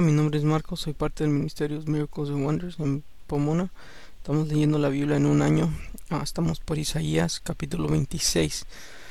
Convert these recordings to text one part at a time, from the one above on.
Hola, mi nombre es Marcos, soy parte del Ministerio Miracles and Wonders en Pomona. Estamos leyendo la Biblia en un año. Estamos por Isaías capítulo 26.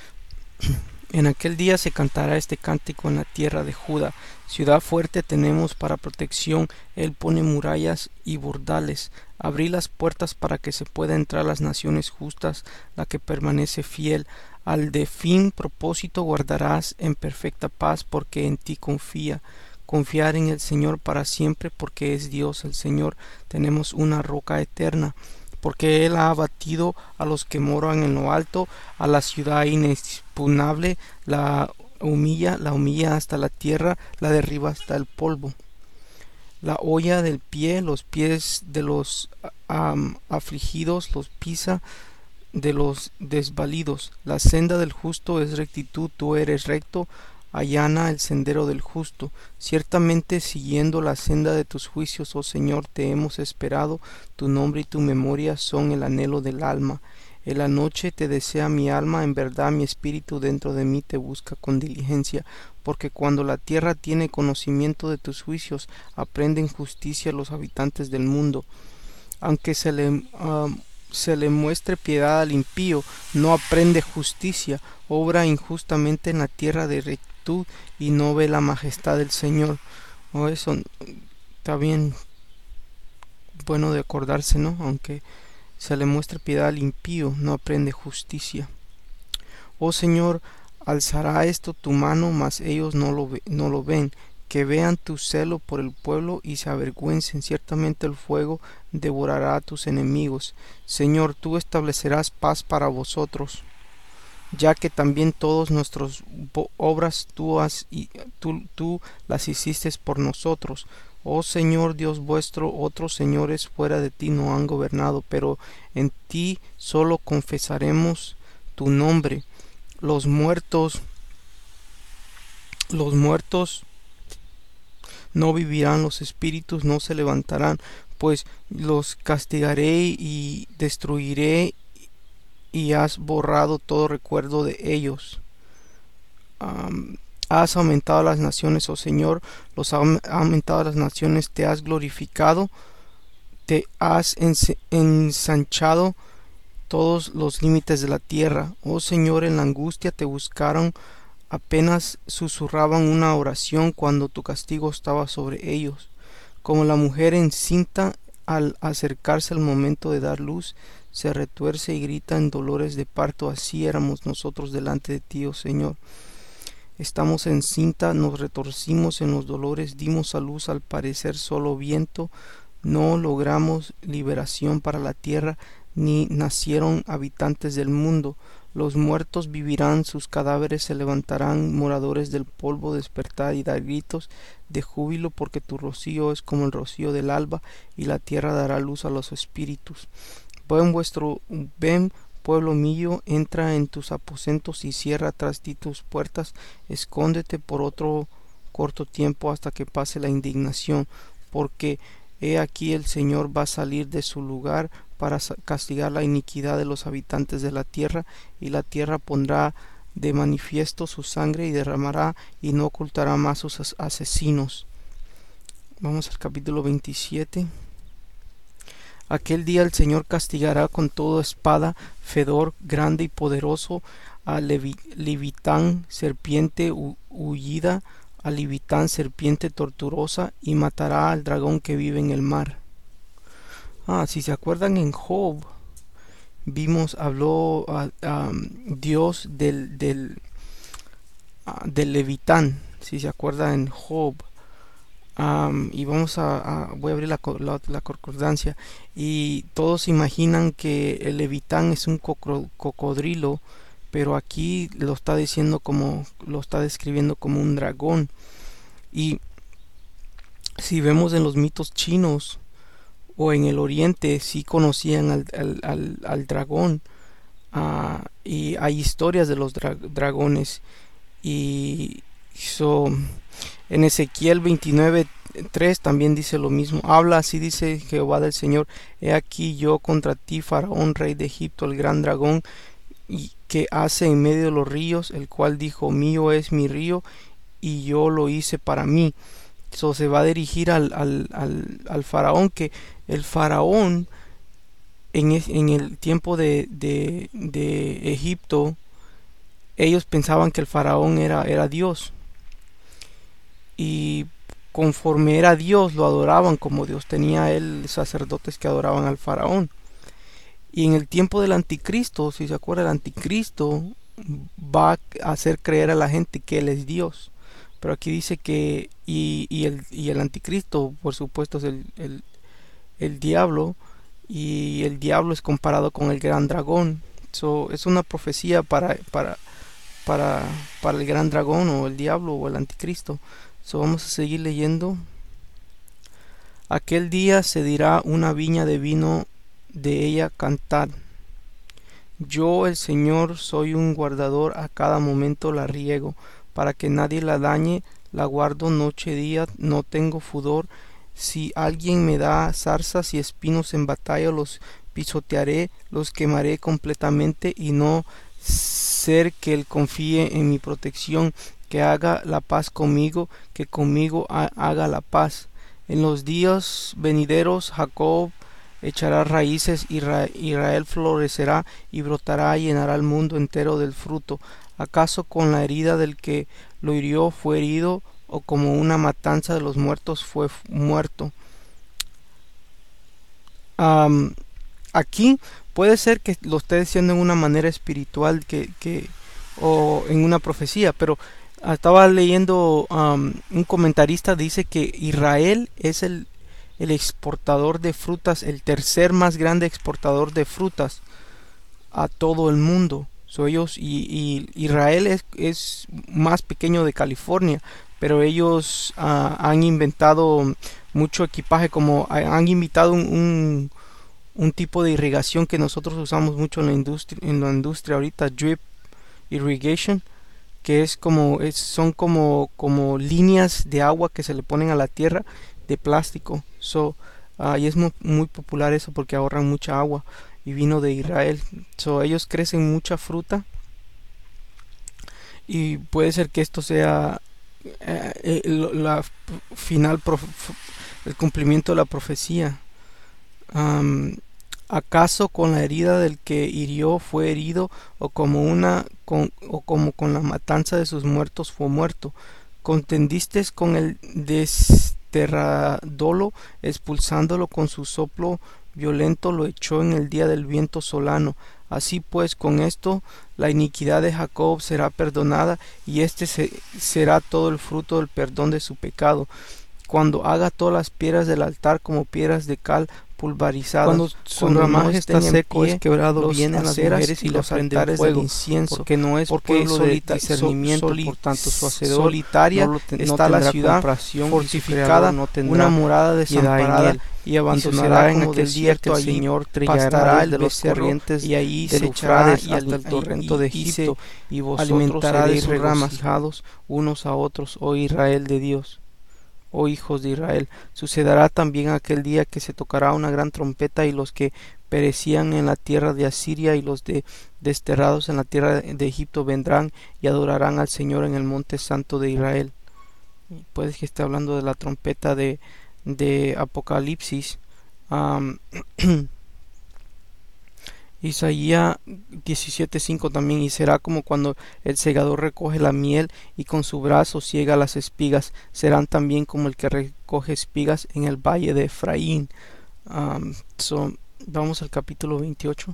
En aquel día se cantará este cántico en la tierra de Judá. Ciudad fuerte tenemos para protección. Él pone murallas y bordales. Abrí las puertas para que se pueda entrar las naciones justas, la que permanece fiel. Al de fin propósito guardarás en perfecta paz, porque en ti confía. Confiar en el Señor para siempre, porque es Dios el Señor. Tenemos una roca eterna, porque Él ha abatido a los que moran en lo alto, a la ciudad inexpugnable, la humilla hasta la tierra, la derriba hasta el polvo. La holla del pie, los pies de los afligidos, los pisa de los desvalidos. La senda del justo es rectitud, tú eres recto, allana el sendero del justo. Ciertamente siguiendo la senda de tus juicios, oh Señor, te hemos esperado. Tu nombre y tu memoria son el anhelo del alma. En la noche te desea mi alma, en verdad mi espíritu dentro de mí te busca con diligencia. Porque cuando la tierra tiene conocimiento de tus juicios, aprenden justicia los habitantes del mundo. Aunque se le muestre piedad al impío, no aprende justicia, obra injustamente en la tierra de rectitud y no ve la majestad del Señor. Eso está bien bueno de acordarse, ¿no? Aunque se le muestre piedad al impío, no aprende justicia. Oh Señor, alzará esto tu mano, mas ellos no lo ven. Que vean tu celo por el pueblo y se avergüencen. Ciertamente el fuego devorará a tus enemigos. Señor, tú establecerás paz para vosotros, ya que también todas nuestras obras tú las hiciste por nosotros. Oh Señor Dios vuestro, otros señores fuera de ti no han gobernado, pero en ti solo confesaremos tu nombre. Los muertos no vivirán, los espíritus no se levantarán, pues los castigaré y destruiré, y has borrado todo recuerdo de ellos. Has aumentado las naciones, oh Señor, los has aumentado las naciones, te has glorificado, te has ensanchado todos los límites de la tierra. Oh Señor, en la angustia te buscaron, apenas susurraban una oración cuando tu castigo estaba sobre ellos. Como la mujer encinta al acercarse el momento de dar luz, se retuerce y grita en dolores de parto, así éramos nosotros delante de ti, oh Señor. Estamos encinta, nos retorcimos en los dolores, dimos a luz al parecer solo viento, no logramos liberación para la tierra, ni nacieron habitantes del mundo. Los muertos vivirán, sus cadáveres se levantarán, moradores del polvo despertad y dar gritos de júbilo, porque tu rocío es como el rocío del alba, y la tierra dará luz a los espíritus. Ven, pueblo mío, entra en tus aposentos y cierra tras ti tus puertas, escóndete por otro corto tiempo hasta que pase la indignación, porque he aquí el Señor va a salir de su lugar para castigar la iniquidad de los habitantes de la tierra, y la tierra pondrá de manifiesto su sangre y derramará y no ocultará más sus asesinos. Vamos al capítulo 27. Aquel día el Señor castigará con toda espada, fedor grande y poderoso, a Levitán, serpiente hullida, a Levitán, serpiente torturosa, y matará al dragón que vive en el mar. Si se acuerdan, en Job habló Dios del Levitán, si se acuerdan, en Job. Y voy a abrir la concordancia, y todos imaginan que el Levitán es un cocodrilo, pero aquí lo está describiendo como un dragón. Y si vemos en los mitos chinos o en el oriente, sí conocían al dragón, y hay historias de los dragones. Y en Ezequiel 29:3 también dice lo mismo. Habla, así dice Jehová del Señor: he aquí yo contra ti, Faraón, rey de Egipto, el gran dragón que hace en medio de los ríos, el cual dijo: mío es mi río, y yo lo hice para mí. So, se va a dirigir al faraón, que el faraón en el tiempo de Egipto, ellos pensaban que el faraón era Dios, y conforme era Dios lo adoraban como Dios. Tenía él sacerdotes que adoraban al faraón. Y en el tiempo del anticristo, si se acuerda, el anticristo va a hacer creer a la gente que él es Dios. Pero aquí dice que y el anticristo, por supuesto, es el diablo, y el diablo es comparado con el gran dragón. So, es una profecía para el gran dragón, o el diablo, o el anticristo. So, vamos a seguir leyendo. Aquel día se dirá una viña de vino de ella, cantad. Yo, el Señor, soy un guardador, a cada momento la riego, para que nadie la dañe, la guardo noche y día, no tengo pudor. Si alguien me da zarzas y espinos en batalla, los pisotearé, los quemaré completamente, y no ser que él confíe en mi protección, que haga la paz conmigo, que conmigo haga la paz. En los días venideros Jacob echará raíces, Israel florecerá y brotará, y llenará el mundo entero del fruto. ¿Acaso con la herida del que lo hirió fue herido, o como una matanza de los muertos fue muerto? Aquí puede ser que lo esté diciendo en una manera espiritual, o en una profecía, pero estaba leyendo, un comentarista dice que Israel es el exportador de frutas, el tercer más grande exportador de frutas a todo el mundo. Y Israel es más pequeño de California, pero ellos han inventado mucho equipaje, como han inventado un tipo de irrigación que nosotros usamos mucho en la industria ahorita, drip irrigation, que son como líneas de agua que se le ponen a la tierra de plástico. Y es muy popular eso porque ahorran mucha agua, y vino de Israel. Ellos crecen mucha fruta, y puede ser que esto sea la final, el cumplimiento de la profecía. ¿Acaso con la herida del que hirió fue herido, o como con la matanza de sus muertos fue muerto? ¿Contendiste con el desterradolo, expulsándolo con su soplo violento? Lo echó en el día del viento solano. Así pues, con esto la iniquidad de Jacob será perdonada, y será todo el fruto del perdón de su pecado, cuando haga todas las piedras del altar como piedras de cal pulverizadas. Cuando su ramaje está seco, es quebrado, vienen las mujeres y los altares del incienso, porque no es pueblo de discernimiento, por tanto su hacedor solitaria está la ciudad fortificada, una morada desamparada y abandonará en aquel día que el Señor pastará el de los corrientes, y ahí se echará hasta el torrento de Egipto, y vosotros alimentará de sus ramas unos a otros, oh Israel de Dios. Oh hijos de Israel, sucederá también aquel día que se tocará una gran trompeta, y los que perecían en la tierra de Asiria y los desterrados en la tierra de Egipto vendrán y adorarán al Señor en el monte santo de Israel. Puede que esté hablando de la trompeta de Apocalipsis. Isaías 17:5 también: y será como cuando el segador recoge la miel y con su brazo ciega las espigas, serán también como el que recoge espigas en el valle de Efraín. Vamos al capítulo 28.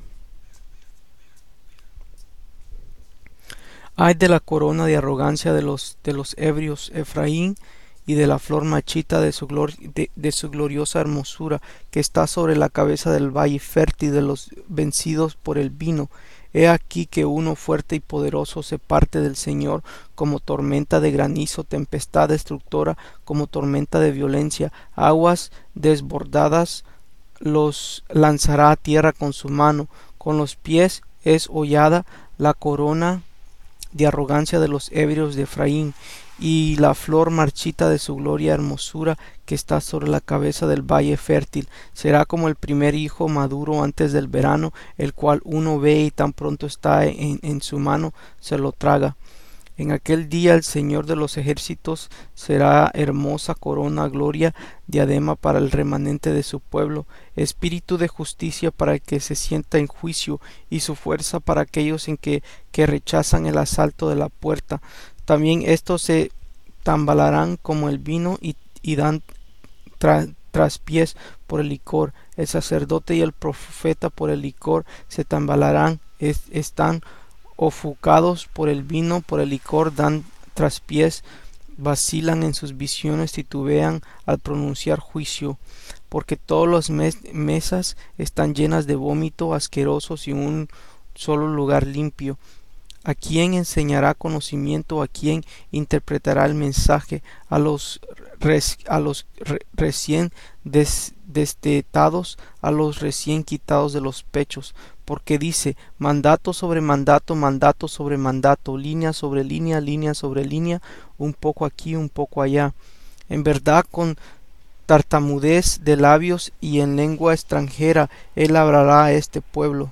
Ay de la corona de arrogancia de los ebrios, Efraín, y de la flor marchita de su gloriosa hermosura, que está sobre la cabeza del valle fértil de los vencidos por el vino. He aquí que uno fuerte y poderoso se parte del Señor, como tormenta de granizo, tempestad destructora, como tormenta de violencia. Aguas desbordadas los lanzará a tierra con su mano, con los pies es hollada la corona de arrogancia de los ebrios de Efraín, y la flor marchita de su gloria hermosura, que está sobre la cabeza del valle fértil. Será como el primer hijo maduro antes del verano, el cual uno ve y tan pronto está en su mano se lo traga. En aquel día el Señor de los ejércitos será hermosa corona, gloria, diadema para el remanente de su pueblo, espíritu de justicia para el que se sienta en juicio, y su fuerza para aquellos que rechazan el asalto de la puerta. También estos se tambalarán como el vino y dan traspiés por el licor. El sacerdote y el profeta por el licor se tambalarán, están ofuscados por el vino, por el licor, dan traspiés, vacilan en sus visiones, titubean al pronunciar juicio, porque todas las mesas están llenas de vómito asqueroso y un solo lugar limpio. ¿A quién enseñará conocimiento? ¿A quién interpretará el mensaje? A los recién destetados, a los recién quitados de los pechos, porque dice mandato sobre mandato, mandato sobre mandato, línea sobre línea, línea sobre línea, un poco aquí, un poco allá. En verdad, con tartamudez de labios y en lengua extranjera, él hablará a este pueblo.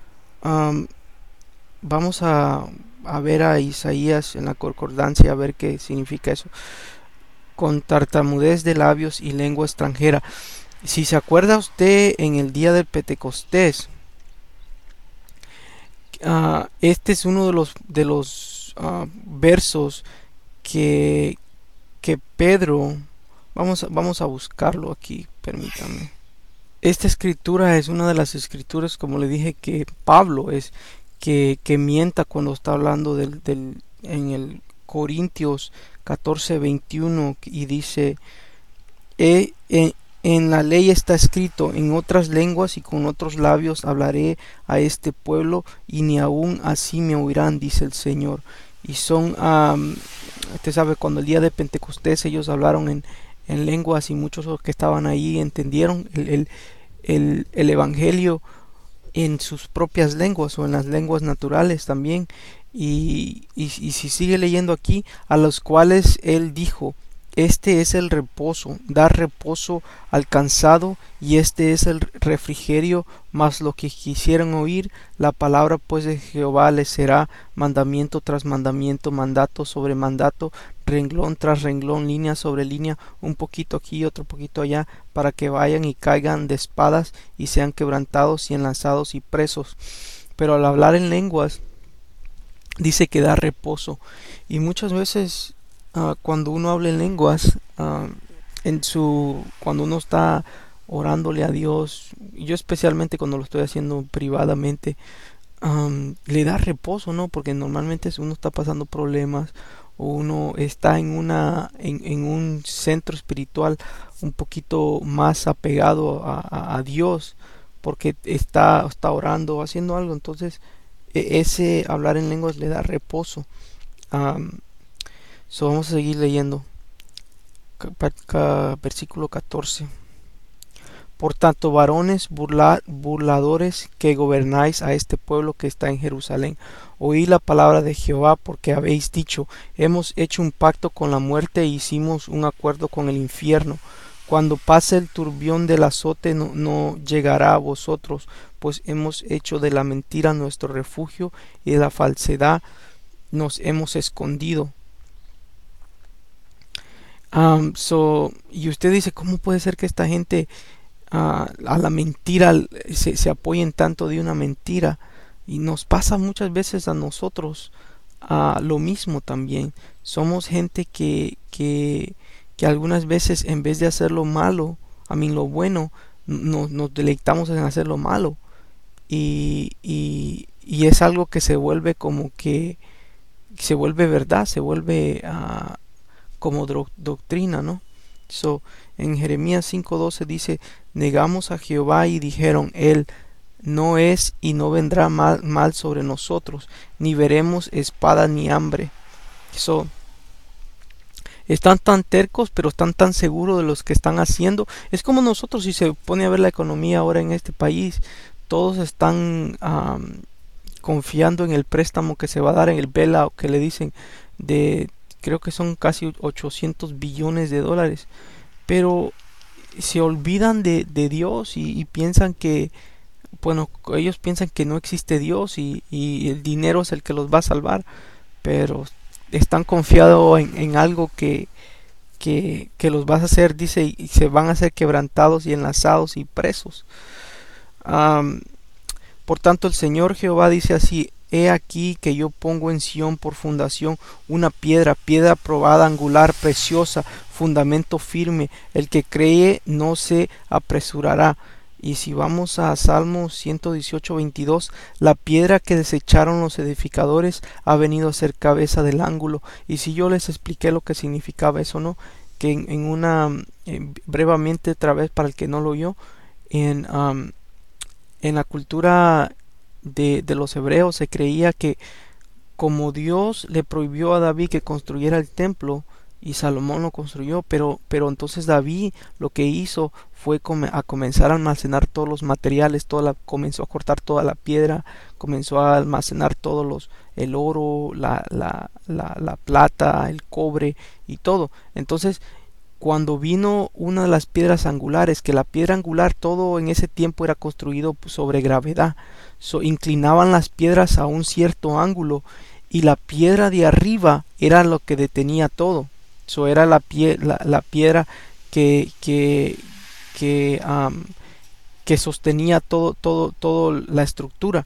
Vamos a ver a Isaías en la concordancia, a ver qué significa eso. Con tartamudez de labios y lengua extranjera. Si se acuerda usted, en el día del Pentecostés, este es uno de los versos que Pedro, vamos a buscarlo aquí, permítame. Esta escritura es una de las escrituras, como le dije, que Pablo es que mienta cuando está hablando en el Corintios 14:21, y dice: en la ley está escrito, en otras lenguas y con otros labios hablaré a este pueblo, y ni aun así me oirán, dice el Señor. Y son, usted sabe, cuando el día de Pentecostés ellos hablaron en lenguas, y muchos de los que estaban ahí entendieron el evangelio en sus propias lenguas o en las lenguas naturales también. Y si sigue leyendo aquí, a los cuales él dijo: este es el reposo, dar reposo al cansado, y este es el refrigerio. Mas lo que quisieran oír la palabra pues de Jehová les será mandamiento tras mandamiento, mandato sobre mandato, renglón tras renglón, línea sobre línea, un poquito aquí, otro poquito allá, para que vayan y caigan de espadas y sean quebrantados y enlazados y presos. Pero al hablar en lenguas dice que da reposo, y muchas veces cuando uno habla en lenguas, cuando uno está orándole a Dios, yo especialmente cuando lo estoy haciendo privadamente, le da reposo, ¿no? Porque normalmente si uno está pasando problemas o uno está en un centro espiritual un poquito más apegado a Dios, porque está orando o haciendo algo, entonces ese hablar en lenguas le da reposo. Vamos a seguir leyendo. Versículo 14. Por tanto, varones burladores que gobernáis a este pueblo que está en Jerusalén, oíd la palabra de Jehová, porque habéis dicho: hemos hecho un pacto con la muerte e hicimos un acuerdo con el infierno. Cuando pase el turbión del azote no llegará a vosotros, pues hemos hecho de la mentira nuestro refugio y de la falsedad nos hemos escondido. Y usted dice: ¿cómo puede ser que esta gente a la mentira se apoyen tanto de una mentira? Y nos pasa muchas veces a nosotros lo mismo también. Somos gente que algunas veces, en vez de hacer lo malo, lo bueno, nos deleitamos en hacer lo malo, y es algo que se vuelve como que se vuelve verdad, se vuelve como doctrina, ¿no? En Jeremías 5:12 dice: negamos a Jehová y dijeron: él no es y no vendrá mal sobre nosotros, ni veremos espada ni hambre. Están tan tercos, pero están tan seguros de los que están haciendo. Es como nosotros, si se pone a ver la economía ahora en este país, todos están confiando en el préstamo que se va a dar, en el bailout que le dicen, creo que son casi 800 billones de dólares, pero se olvidan de Dios, y piensan que, bueno, ellos piensan que no existe Dios, y el dinero es el que los va a salvar, pero están confiados en algo que los vas a hacer, dice, y se van a ser quebrantados y enlazados y presos. Am, por tanto, el Señor Jehová dice así: He aquí que yo pongo en Sión por fundación una piedra, piedra probada, angular, preciosa, fundamento firme. El que cree no se apresurará. Y si vamos a Salmo 118:22, la piedra que desecharon los edificadores ha venido a ser cabeza del ángulo. Y si yo les expliqué lo que significaba eso, ¿no? Que en una, brevemente otra vez para el que no lo oyó, en, en la cultura de los hebreos se creía que como Dios le prohibió a David que construyera el templo y Salomón lo construyó, pero entonces David lo que hizo fue a comenzar a almacenar todos los materiales, comenzó a cortar toda la piedra, comenzó a almacenar todos el oro, la plata, el cobre y todo. Entonces, cuando vino una de las piedras angulares, que la piedra angular todo en ese tiempo era construido sobre gravedad, inclinaban las piedras a un cierto ángulo y la piedra de arriba era lo que detenía todo. Era la piedra que, que, que, um, que sostenía todo la estructura.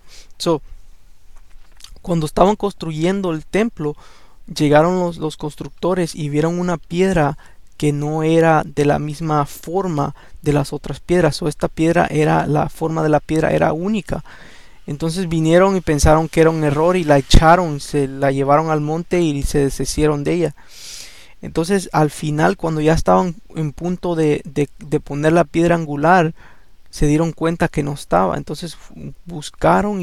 Cuando estaban construyendo el templo, llegaron los constructores y vieron una piedra que no era de la misma forma de las otras piedras. Esta piedra la forma de la piedra era única. Entonces vinieron y pensaron que era un error y la echaron, se la llevaron al monte y se deshicieron de ella. Entonces al final, cuando ya estaban en punto de poner la piedra angular, se dieron cuenta que no estaba. Entonces buscaron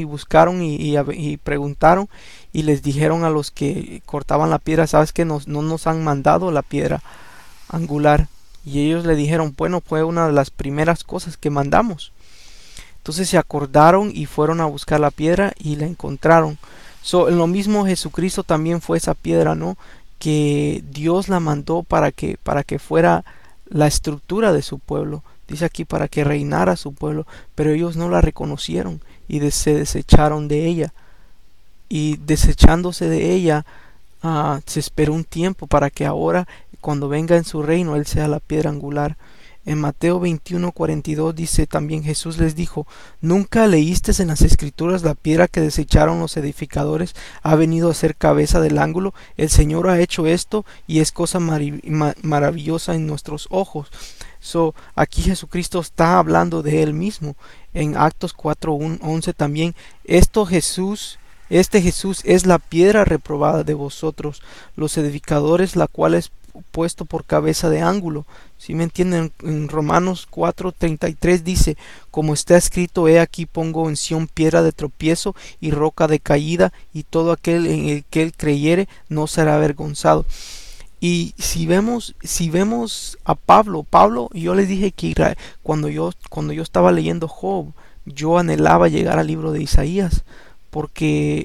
y preguntaron y les dijeron a los que cortaban la piedra: ¿sabes que no nos han mandado la piedra angular? Y ellos le dijeron: bueno, fue una de las primeras cosas que mandamos. Entonces se acordaron y fueron a buscar la piedra y la encontraron. En lo mismo Jesucristo también fue esa piedra, ¿no? Que Dios la mandó para que fuera la estructura de su pueblo. Dice aquí, para que reinara su pueblo, pero ellos no la reconocieron y se desecharon de ella. Y desechándose de ella, se esperó un tiempo para que ahora, cuando venga en su reino, Él sea la piedra angular. En Mateo 21:42 dice también: Jesús les dijo: ¿nunca leíste en las escrituras la piedra que desecharon los edificadores ha venido a ser cabeza del ángulo? El Señor ha hecho esto y es cosa maravillosa en nuestros ojos. Aquí Jesucristo está hablando de Él mismo. En Actos 4:11 también: Este Jesús es la piedra reprobada de vosotros, los edificadores, la cual es puesto por cabeza de ángulo. Si me entienden, en Romanos 4:33 dice: como está escrito, he aquí pongo en Sión piedra de tropiezo y roca de caída, y todo aquel en el que él creyere no será avergonzado. Y si vemos a Pablo, yo les dije que cuando yo estaba leyendo Job, yo anhelaba llegar al libro de Isaías, porque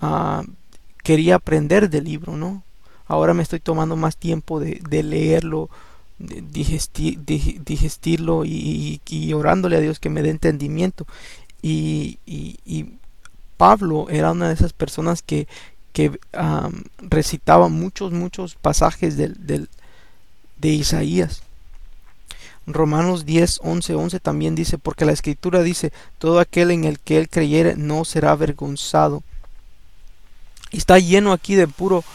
quería aprender del libro, ¿no? Ahora me estoy tomando más tiempo de leerlo, de digestirlo y orándole a Dios que me dé entendimiento. Y Pablo era una de esas personas que recitaba muchos pasajes de Isaías. Romanos 10:11 también dice: porque la escritura dice: todo aquel en el que él creyere no será avergonzado. Y está lleno aquí de puros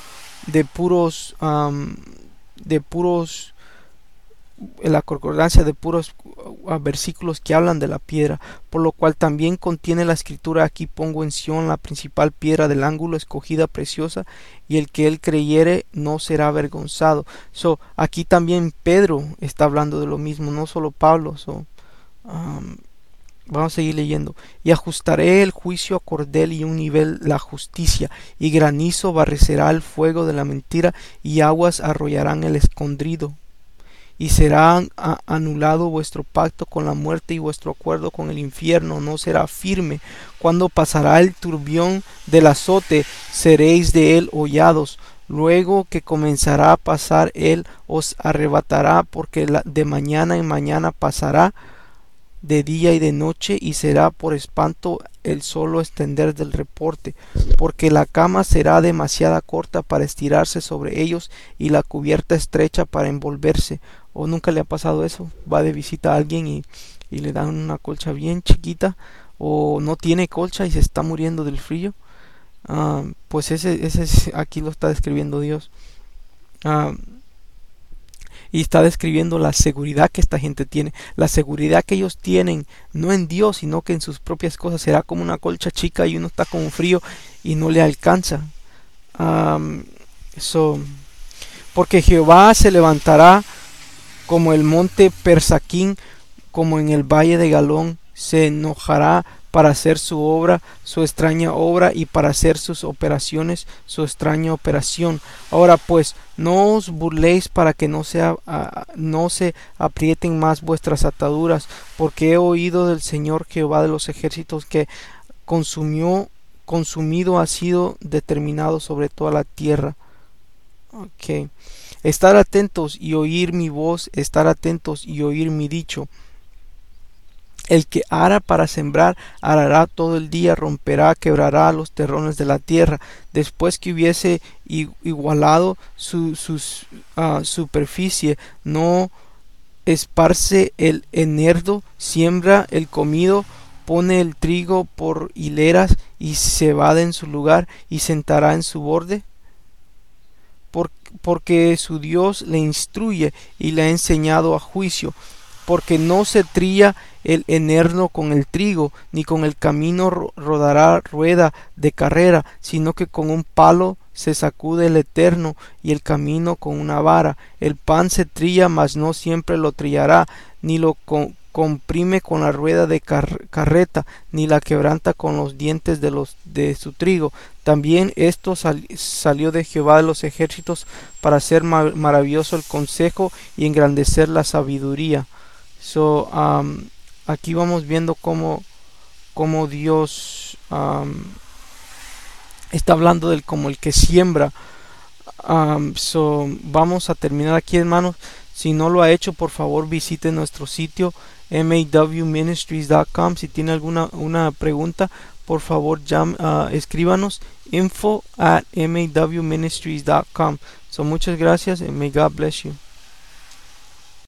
en la concordancia, de puros versículos que hablan de la piedra, por lo cual también contiene la escritura: aquí pongo en Sión la principal piedra del ángulo, escogida, preciosa, y el que él creyere no será avergonzado. Aquí también Pedro está hablando de lo mismo, no solo Pablo. Vamos a seguir leyendo. Y ajustaré el juicio a cordel y un nivel la justicia, y granizo barrecerá el fuego de la mentira, y aguas arrollarán el escondrido. Y será anulado vuestro pacto con la muerte, y vuestro acuerdo con el infierno no será firme. Cuando pasará el turbión del azote, seréis de él hollados. Luego que comenzará a pasar, él os arrebatará, porque de mañana en mañana pasará. de día y de noche, y será por espanto el solo extender del reporte, porque la cama será demasiado corta para estirarse sobre ellos y la cubierta estrecha para envolverse. ¿O nunca le ha pasado eso? Va de visita a alguien y le dan una colcha bien chiquita, o no tiene colcha y se está muriendo del frío. Pues aquí lo está describiendo Dios. Ah, y está describiendo la seguridad que esta gente tiene, la seguridad que ellos tienen, no en Dios, sino que en sus propias cosas. Será como una colcha chica y uno está con un frío y no le alcanza. Um, so, porque Jehová se levantará como el monte Persaquín, como en el valle de Galón, se enojará para hacer su obra, su extraña obra, y para hacer sus operaciones, su extraña operación. Ahora pues, no os burléis para que no se aprieten más vuestras ataduras, porque he oído del Señor Jehová de los ejércitos que consumido ha sido determinado sobre toda la tierra. Okay. Estar atentos y oír mi voz, estar atentos y oír mi dicho. El que ara para sembrar, arará todo el día, romperá, quebrará los terrones de la tierra. Después que hubiese igualado su superficie, no esparce el enherdo, siembra el comido, pone el trigo por hileras y cebada en su lugar, y sentará en su borde. Porque su Dios le instruye y le ha enseñado a juicio, porque no se trilla el enherdo con el trigo, ni con el camino rodará rueda de carrera, sino que con un palo se sacude el eterno, y el camino con una vara. El pan se trilla, mas no siempre lo trillará, ni lo comprime con la rueda de carreta, ni la quebranta con los dientes de su trigo. También esto salió de Jehová de los ejércitos, para hacer maravilloso el consejo y engrandecer la sabiduría. Aquí vamos viendo cómo Dios está hablando del como el que siembra. Vamos a terminar aquí, hermanos. Si no lo ha hecho, por favor visite nuestro sitio mawministries.com. Si tiene una pregunta, por favor escríbanos info@mawministries.com. Muchas gracias and may God bless you.